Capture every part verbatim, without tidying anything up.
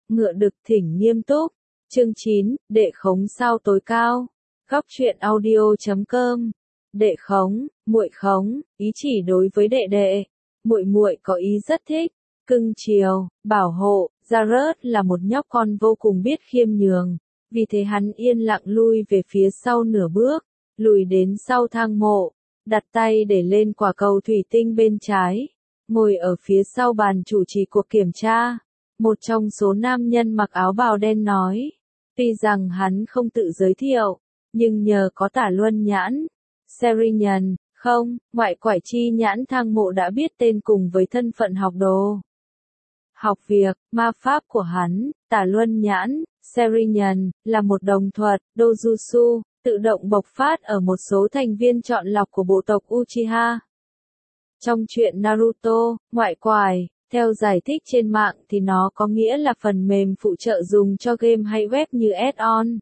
Ngựa đực thỉnh nghiêm túc. Chương chín, đệ khống sao tối cao. Góc truyện audio chấm com. Đệ khống, muội khống, ý chỉ đối với đệ đệ. Muội muội có ý rất thích, cưng chiều, bảo hộ. Jared là một nhóc con vô cùng biết khiêm nhường, vì thế hắn yên lặng lui về phía sau nửa bước, lùi đến sau thang mộ, đặt tay để lên quả cầu thủy tinh bên trái, ngồi ở phía sau bàn chủ trì cuộc kiểm tra. Một trong số nam nhân mặc áo bào đen nói, tuy rằng hắn không tự giới thiệu, nhưng nhờ có tả luân nhãn, Serian, không, ngoại quải chi nhãn thang mộ đã biết tên cùng với thân phận học đồ. Học việc, ma pháp của hắn, tả luân nhãn, Serian, là một đồng thuật, Dojutsu, tự động bộc phát ở một số thành viên chọn lọc của bộ tộc Uchiha. Trong truyện Naruto, ngoại quải, theo giải thích trên mạng thì nó có nghĩa là phần mềm phụ trợ dùng cho game hay web như add-on,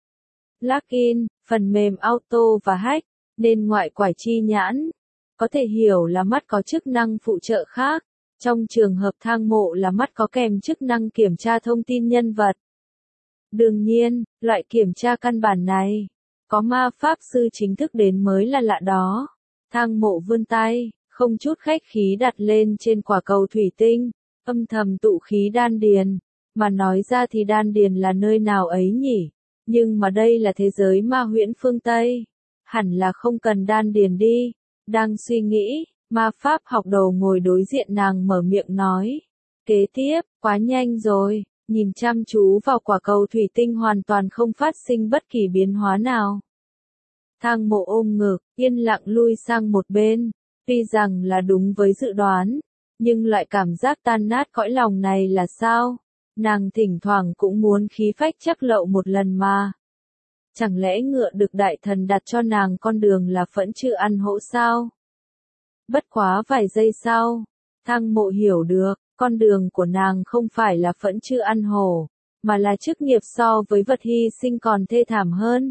plugin, phần mềm auto và hack, nên ngoại quải chi nhãn có thể hiểu là mắt có chức năng phụ trợ khác. Trong trường hợp thang mộ là mắt có kèm chức năng kiểm tra thông tin nhân vật. Đương nhiên, loại kiểm tra căn bản này, có ma pháp sư chính thức đến mới là lạ đó. Thang mộ vươn tay, không chút khách khí đặt lên trên quả cầu thủy tinh, âm thầm tụ khí đan điền. Mà nói ra thì đan điền là nơi nào ấy nhỉ? Nhưng mà đây là thế giới ma huyễn phương Tây. Hẳn là không cần đan điền đi. Đang suy nghĩ, ma pháp học đồ ngồi đối diện nàng mở miệng nói. Kế tiếp, quá nhanh rồi, nhìn chăm chú vào quả cầu thủy tinh hoàn toàn không phát sinh bất kỳ biến hóa nào. Thang mộ ôm ngực, yên lặng lui sang một bên. Tuy rằng là đúng với dự đoán, nhưng loại cảm giác tan nát cõi lòng này là sao? Nàng thỉnh thoảng cũng muốn khí phách chắc lậu một lần mà. Chẳng lẽ ngựa được đại thần đặt cho nàng con đường là phẫn chữ ăn hổ sao? Bất quá vài giây sau, thang mộ hiểu được, con đường của nàng không phải là phẫn chữ ăn hổ, mà là chức nghiệp so với vật hy sinh còn thê thảm hơn.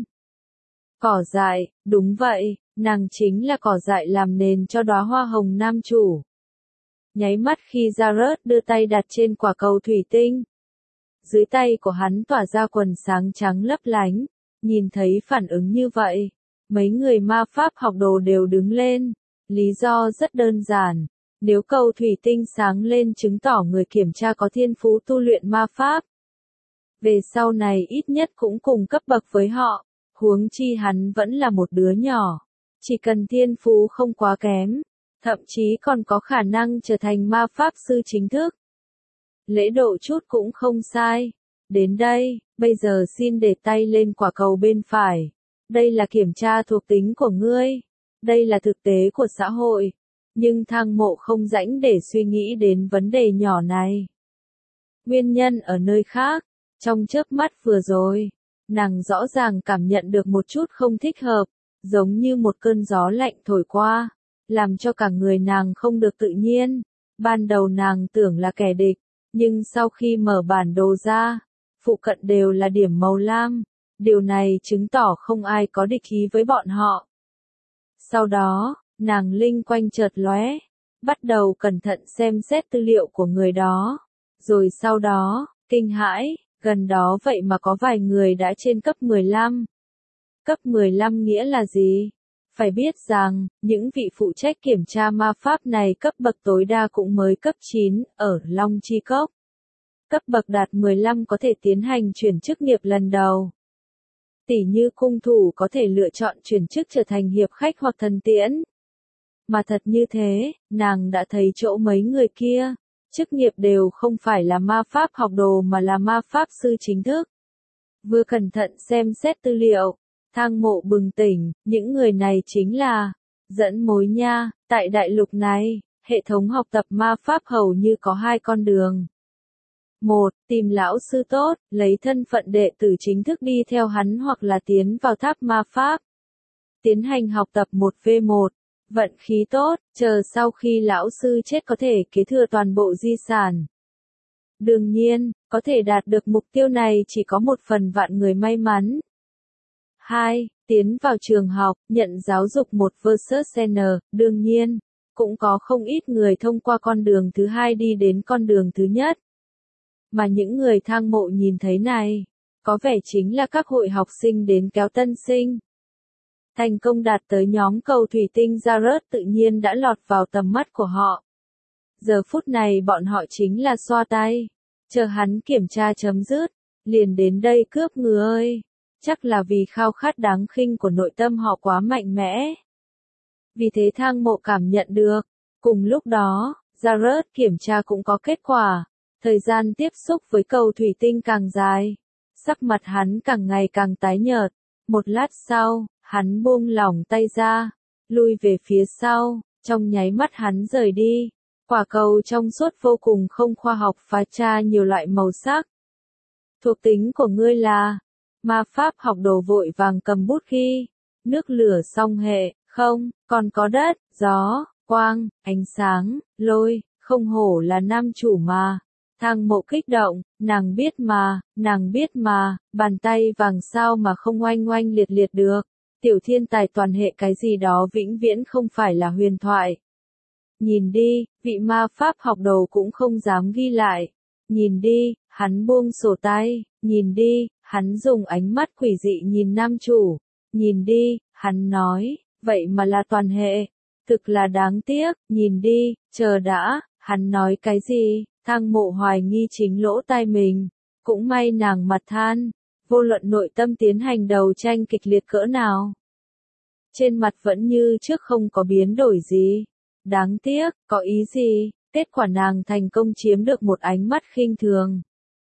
Cỏ dại, đúng vậy, nàng chính là cỏ dại làm nền cho đóa hoa hồng nam chủ. Nháy mắt khi Jared đưa tay đặt trên quả cầu thủy tinh, dưới tay của hắn tỏa ra quần sáng trắng lấp lánh. Nhìn thấy phản ứng như vậy, mấy người ma pháp học đồ đều đứng lên. Lý do rất đơn giản, nếu cầu thủy tinh sáng lên chứng tỏ người kiểm tra có thiên phú tu luyện ma pháp. Về sau này ít nhất cũng cùng cấp bậc với họ, huống chi hắn vẫn là một đứa nhỏ. Chỉ cần thiên phú không quá kém, thậm chí còn có khả năng trở thành ma pháp sư chính thức. Lễ độ chút cũng không sai. Đến đây, bây giờ xin để tay lên quả cầu bên phải. Đây là kiểm tra thuộc tính của ngươi. Đây là thực tế của xã hội. Nhưng thang mộ không rảnh để suy nghĩ đến vấn đề nhỏ này. Nguyên nhân ở nơi khác. Trong chớp mắt vừa rồi, nàng rõ ràng cảm nhận được một chút không thích hợp, giống như một cơn gió lạnh thổi qua, làm cho cả người nàng không được tự nhiên. Ban đầu nàng tưởng là kẻ địch, nhưng sau khi mở bản đồ ra, phụ cận đều là điểm màu lam, điều này chứng tỏ không ai có địch ý với bọn họ. Sau đó, nàng linh quanh chợt lóe, bắt đầu cẩn thận xem xét tư liệu của người đó, rồi sau đó, kinh hãi, gần đó vậy mà có vài người đã trên cấp mười lăm. Cấp mười lăm nghĩa là gì? Phải biết rằng, những vị phụ trách kiểm tra ma pháp này cấp bậc tối đa cũng mới cấp chín, ở Long Chi Cốc. Cấp bậc đạt mười lăm có thể tiến hành chuyển chức nghiệp lần đầu. Tỉ như cung thủ có thể lựa chọn chuyển chức trở thành hiệp khách hoặc thần tiễn. Mà thật như thế, nàng đã thấy chỗ mấy người kia, chức nghiệp đều không phải là ma pháp học đồ mà là ma pháp sư chính thức. Vừa cẩn thận xem xét tư liệu, thang mộ bừng tỉnh, những người này chính là dẫn mối nha. Tại đại lục này, hệ thống học tập ma pháp hầu như có hai con đường. Một, tìm lão sư tốt, lấy thân phận đệ tử chính thức đi theo hắn hoặc là tiến vào tháp ma pháp. Tiến hành học tập một vs một, vận khí tốt, chờ sau khi lão sư chết có thể kế thừa toàn bộ di sản. Đương nhiên, có thể đạt được mục tiêu này chỉ có một phần vạn người may mắn. Hai, tiến vào trường học, nhận giáo dục một versus N, đương nhiên, cũng có không ít người thông qua con đường thứ hai đi đến con đường thứ nhất. Mà những người thang mộ nhìn thấy này, có vẻ chính là các hội học sinh đến kéo tân sinh. Thành công đạt tới nhóm cầu thủy tinh Jared tự nhiên đã lọt vào tầm mắt của họ. Giờ phút này bọn họ chính là xoa tay, chờ hắn kiểm tra chấm dứt, liền đến đây cướp ngừ ơi. Chắc là vì khao khát đáng khinh của nội tâm họ quá mạnh mẽ. Vì thế thang mộ cảm nhận được. Cùng lúc đó, Jared kiểm tra cũng có kết quả. Thời gian tiếp xúc với cầu thủy tinh càng dài. Sắc mặt hắn càng ngày càng tái nhợt. Một lát sau, hắn buông lỏng tay ra, lui về phía sau, trong nháy mắt hắn rời đi. Quả cầu trong suốt vô cùng không khoa học phá tra nhiều loại màu sắc. Thuộc tính của ngươi là ma pháp học đồ vội vàng cầm bút ghi. Nước lửa song hệ, không, còn có đất, gió, quang, ánh sáng, lôi, không hổ là nam chủ mà. Thang mộ kích động, nàng biết mà, nàng biết mà, bàn tay vàng sao mà không oanh oanh liệt liệt được. Tiểu thiên tài toàn hệ cái gì đó vĩnh viễn không phải là huyền thoại. Nhìn đi, vị ma pháp học đồ cũng không dám ghi lại. Nhìn đi, hắn buông sổ tay, nhìn đi, hắn dùng ánh mắt quỷ dị nhìn nam chủ. Nhìn đi, hắn nói, vậy mà là toàn hệ. Thực là đáng tiếc, nhìn đi, chờ đã, hắn nói cái gì, thang mộ hoài nghi chính lỗ tai mình. Cũng may nàng mặt than, vô luận nội tâm tiến hành đấu tranh kịch liệt cỡ nào. Trên mặt vẫn như trước không có biến đổi gì. Đáng tiếc, có ý gì, kết quả nàng thành công chiếm được một ánh mắt khinh thường.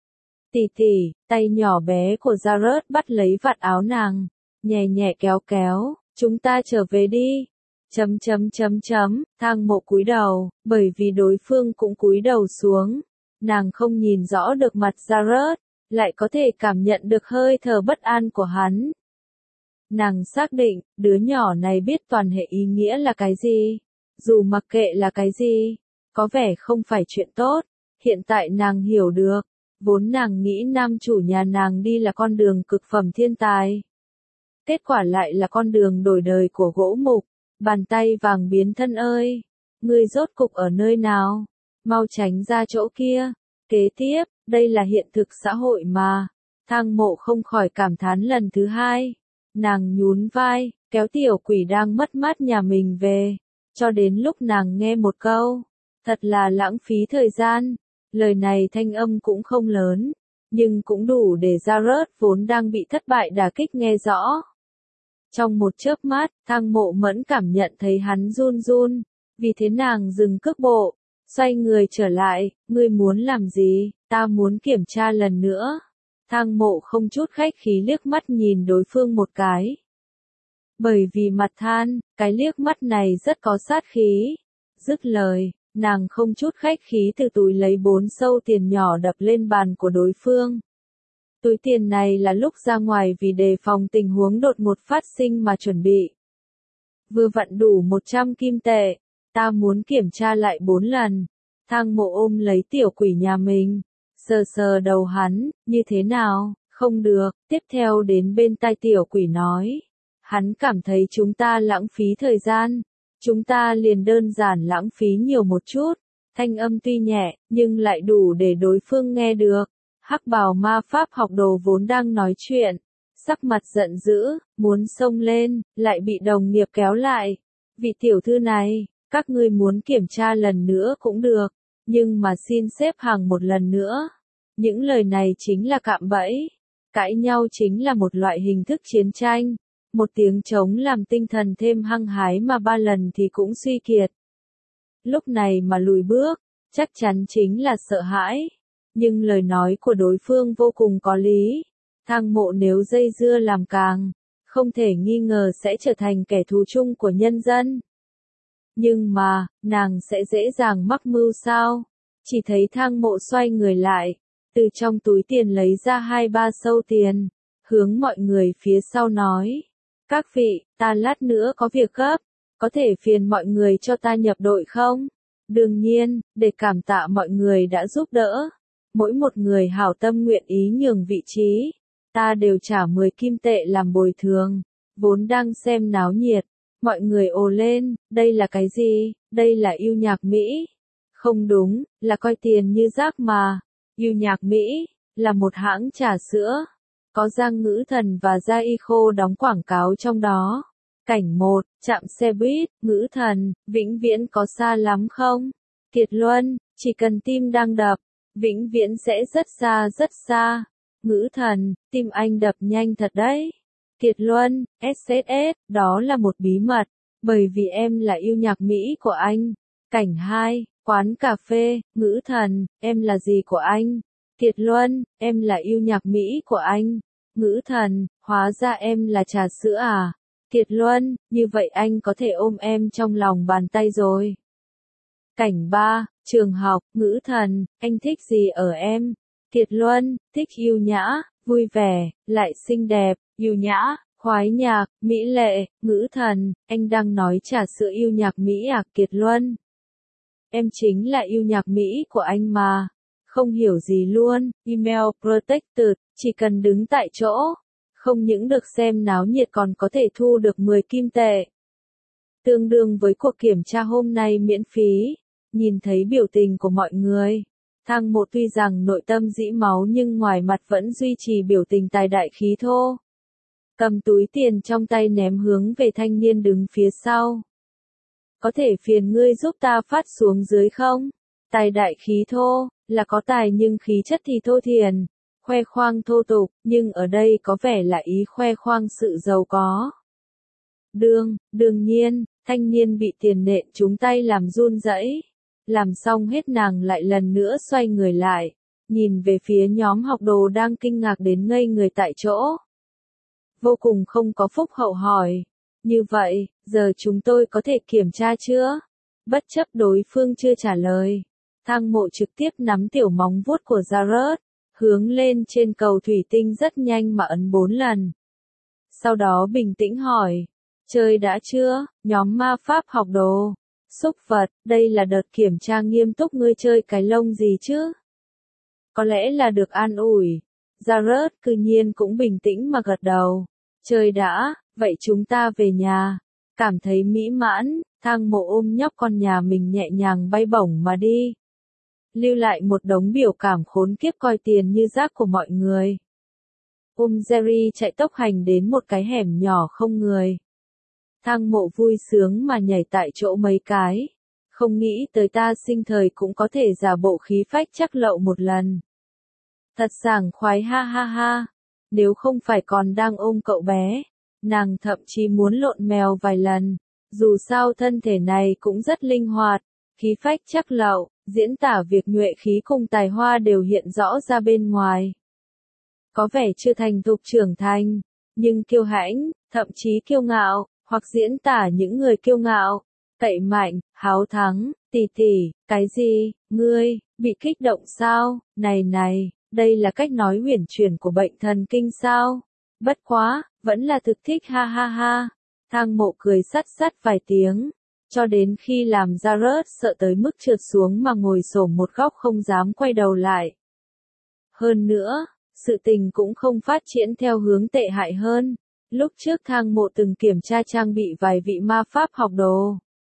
Tỷ tỷ, tay nhỏ bé của Jared bắt lấy vạt áo nàng, nhẹ nhẹ kéo kéo, chúng ta trở về đi. Chấm chấm chấm chấm, thang mộ cúi đầu, bởi vì đối phương cũng cúi đầu xuống. Nàng không nhìn rõ được mặt Jared, lại có thể cảm nhận được hơi thở bất an của hắn. Nàng xác định, đứa nhỏ này biết toàn hệ ý nghĩa là cái gì. Dù mặc kệ là cái gì, có vẻ không phải chuyện tốt. Hiện tại nàng hiểu được, vốn nàng nghĩ nam chủ nhà nàng đi là con đường cực phẩm thiên tài. Kết quả lại là con đường đổi đời của gỗ mục. Bàn tay vàng biến thân ơi, ngươi rốt cục ở nơi nào? Mau tránh ra chỗ kia. Kế tiếp, đây là hiện thực xã hội mà. Thang mộ không khỏi cảm thán lần thứ hai. Nàng nhún vai, kéo tiểu quỷ đang mất mát nhà mình về. Cho đến lúc nàng nghe một câu, thật là lãng phí thời gian. Lời này thanh âm cũng không lớn, nhưng cũng đủ để Jared vốn đang bị thất bại đả kích nghe rõ. Trong một chớp mắt, thang mộ mẫn cảm nhận thấy hắn run run, vì thế nàng dừng cước bộ, xoay người trở lại, ngươi muốn làm gì, ta muốn kiểm tra lần nữa. Thang mộ không chút khách khí liếc mắt nhìn đối phương một cái. Bởi vì mặt than, cái liếc mắt này rất có sát khí. Dứt lời, nàng không chút khách khí từ túi lấy bốn sâu tiền nhỏ đập lên bàn của đối phương. Túi tiền này là lúc ra ngoài vì đề phòng tình huống đột ngột phát sinh mà chuẩn bị. Vừa vặn đủ một trăm kim tệ, ta muốn kiểm tra lại bốn lần. Thang mộ ôm lấy tiểu quỷ nhà mình, sờ sờ đầu hắn, như thế nào, không được, tiếp theo đến bên tai tiểu quỷ nói. Hắn cảm thấy chúng ta lãng phí thời gian, chúng ta liền đơn giản lãng phí nhiều một chút. Thanh âm tuy nhẹ, nhưng lại đủ để đối phương nghe được. Hắc bào ma pháp học đồ vốn đang nói chuyện, sắc mặt giận dữ, muốn xông lên, lại bị đồng nghiệp kéo lại. Vị tiểu thư này, các ngươi muốn kiểm tra lần nữa cũng được, nhưng mà xin xếp hàng một lần nữa. Những lời này chính là cạm bẫy. Cãi nhau chính là một loại hình thức chiến tranh. Một tiếng trống làm tinh thần thêm hăng hái mà ba lần thì cũng suy kiệt. Lúc này mà lùi bước, chắc chắn chính là sợ hãi. Nhưng lời nói của đối phương vô cùng có lý. Thang mộ nếu dây dưa làm càng, không thể nghi ngờ sẽ trở thành kẻ thù chung của nhân dân. Nhưng mà, nàng sẽ dễ dàng mắc mưu sao? Chỉ thấy thang mộ xoay người lại, từ trong túi tiền lấy ra hai ba sâu tiền, hướng mọi người phía sau nói. Các vị, ta lát nữa có việc gấp, có thể phiền mọi người cho ta nhập đội không? Đương nhiên, để cảm tạ mọi người đã giúp đỡ. Mỗi một người hảo tâm nguyện ý nhường vị trí, ta đều trả mười kim tệ làm bồi thường. Vốn đang xem náo nhiệt, mọi người ồ lên, đây là cái gì, đây là yêu nhạc Mỹ. Không đúng, là coi tiền như rác mà. Yêu Nhạc Mỹ, là một hãng trà sữa. Có Giang Ngữ Thần và Gia Y Khô đóng quảng cáo trong đó. Cảnh một, trạm xe buýt, Ngữ Thần, vĩnh viễn có xa lắm không? Kiệt Luân, chỉ cần tim đang đập, vĩnh viễn sẽ rất xa rất xa. Ngữ Thần, tim anh đập nhanh thật đấy. Kiệt Luân, ét ét ét, đó là một bí mật, bởi vì em là yêu nhạc Mỹ của anh. Cảnh hai, quán cà phê, Ngữ Thần, em là gì của anh? Kiệt Luân, em là yêu nhạc Mỹ của anh. Ngữ Thần, hóa ra em là trà sữa à? Kiệt Luân, như vậy anh có thể ôm em trong lòng bàn tay rồi. Cảnh ba, trường học, Ngữ Thần, anh thích gì ở em? Kiệt Luân, thích yêu nhã, vui vẻ, lại xinh đẹp, yêu nhã, khoái nhạc, mỹ lệ. Ngữ Thần, anh đang nói trà sữa yêu nhạc Mỹ à? Kiệt Luân, em chính là yêu nhạc Mỹ của anh mà. Không hiểu gì luôn, email protected, chỉ cần đứng tại chỗ. Không những được xem náo nhiệt còn có thể thu được mười kim tệ. Tương đương với cuộc kiểm tra hôm nay miễn phí. Nhìn thấy biểu tình của mọi người. Thang Mộ tuy rằng nội tâm dĩ máu nhưng ngoài mặt vẫn duy trì biểu tình tài đại khí thô. Cầm túi tiền trong tay ném hướng về thanh niên đứng phía sau. Có thể phiền ngươi giúp ta phát xuống dưới không? Tài đại khí thô, là có tài nhưng khí chất thì thô thiển. Khoe khoang thô tục, nhưng ở đây có vẻ là ý khoe khoang sự giàu có. Đương, đương nhiên, thanh niên bị tiền nện trúng tay làm run rẩy. Làm xong hết nàng lại lần nữa xoay người lại, nhìn về phía nhóm học đồ đang kinh ngạc đến ngây người tại chỗ. Vô cùng không có phúc hậu hỏi. Như vậy, giờ chúng tôi có thể kiểm tra chưa? Bất chấp đối phương chưa trả lời. Thang Mộ trực tiếp nắm tiểu móng vuốt của Jared, hướng lên trên cầu thủy tinh rất nhanh mà ấn bốn lần. Sau đó bình tĩnh hỏi, chơi đã chưa, nhóm ma pháp học đồ? Xúc vật, đây là đợt kiểm tra nghiêm túc, ngươi chơi cái lông gì chứ? Có lẽ là được an ủi. Jared cư nhiên cũng bình tĩnh mà gật đầu. Chơi đã, vậy chúng ta về nhà. Cảm thấy mỹ mãn, Thang Mộ ôm nhóc con nhà mình nhẹ nhàng bay bổng mà đi. Lưu lại một đống biểu cảm khốn kiếp coi tiền như rác của mọi người. Ôm Jerry chạy tốc hành đến một cái hẻm nhỏ không người. Thang Mộ vui sướng mà nhảy tại chỗ mấy cái. Không nghĩ tới ta sinh thời cũng có thể giả bộ khí phách chắc lậu một lần. Thật sảng khoái ha ha ha. Nếu không phải còn đang ôm cậu bé, nàng thậm chí muốn lộn mèo vài lần. Dù sao thân thể này cũng rất linh hoạt, khí phách chắc lậu, diễn tả việc nhuệ khí cùng tài hoa đều hiện rõ ra bên ngoài. Có vẻ chưa thành thục trưởng thành, nhưng kiêu hãnh, thậm chí kiêu ngạo, hoặc diễn tả những người kiêu ngạo, cậy mạnh, háo thắng. Tỷ tỷ, cái gì, ngươi, bị kích động sao? Này này, đây là cách nói huyền chuyển của bệnh thần kinh sao? Bất quá, vẫn là thực thích ha ha ha. Thang Mộ cười sắt sắt vài tiếng, cho đến khi làm Jared sợ tới mức trượt xuống mà ngồi xổm một góc không dám quay đầu lại. Hơn nữa, sự tình cũng không phát triển theo hướng tệ hại hơn. Lúc trước Thang Mộ từng kiểm tra trang bị vài vị ma pháp học đồ.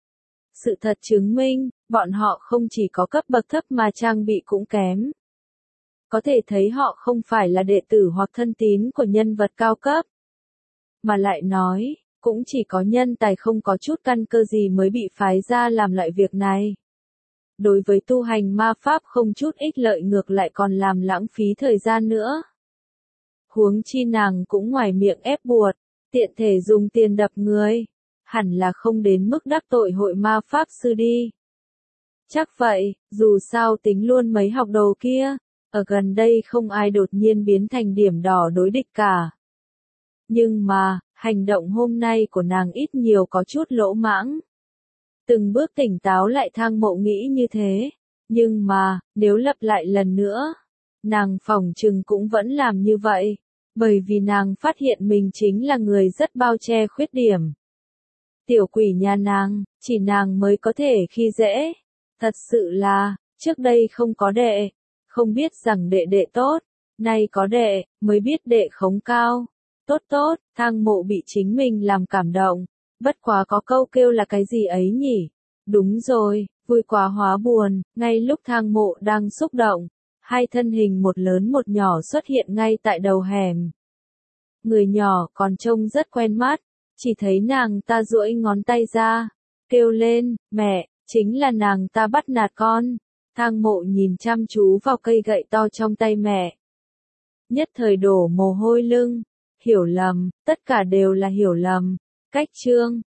Sự thật chứng minh, bọn họ không chỉ có cấp bậc thấp mà trang bị cũng kém. Có thể thấy họ không phải là đệ tử hoặc thân tín của nhân vật cao cấp. Mà lại nói, cũng chỉ có nhân tài không có chút căn cơ gì mới bị phái ra làm loại việc này. Đối với tu hành ma pháp không chút ích lợi ngược lại còn làm lãng phí thời gian nữa. Huống chi nàng cũng ngoài miệng ép buộc, tiện thể dùng tiền đập người. Hẳn là không đến mức đắc tội hội ma pháp sư đi. Chắc vậy, dù sao tính luôn mấy học đồ kia, ở gần đây không ai đột nhiên biến thành điểm đỏ đối địch cả. Nhưng mà, hành động hôm nay của nàng ít nhiều có chút lỗ mãng. Từng bước tỉnh táo lại Thang Mộ nghĩ như thế. Nhưng mà, nếu lặp lại lần nữa, nàng phỏng chừng cũng vẫn làm như vậy. Bởi vì nàng phát hiện mình chính là người rất bao che khuyết điểm. Tiểu quỷ nhà nàng, chỉ nàng mới có thể khi dễ. Thật sự là, trước đây không có đệ, không biết rằng đệ đệ tốt, nay có đệ, mới biết đệ khống cao. Tốt tốt, Thang Mộ bị chính mình làm cảm động. Bất quá có câu kêu là cái gì ấy nhỉ? Đúng rồi, vui quá hóa buồn, ngay lúc Thang Mộ đang xúc động. hai thân hình một lớn một nhỏ xuất hiện ngay tại đầu hẻm. Người nhỏ còn trông rất quen mắt, chỉ thấy nàng ta duỗi ngón tay ra, kêu lên, mẹ, chính là nàng ta bắt nạt con. Thang Mộ nhìn chăm chú vào cây gậy to trong tay mẹ. Nhất thời đổ mồ hôi lưng, hiểu lầm, tất cả đều là hiểu lầm. Cách chương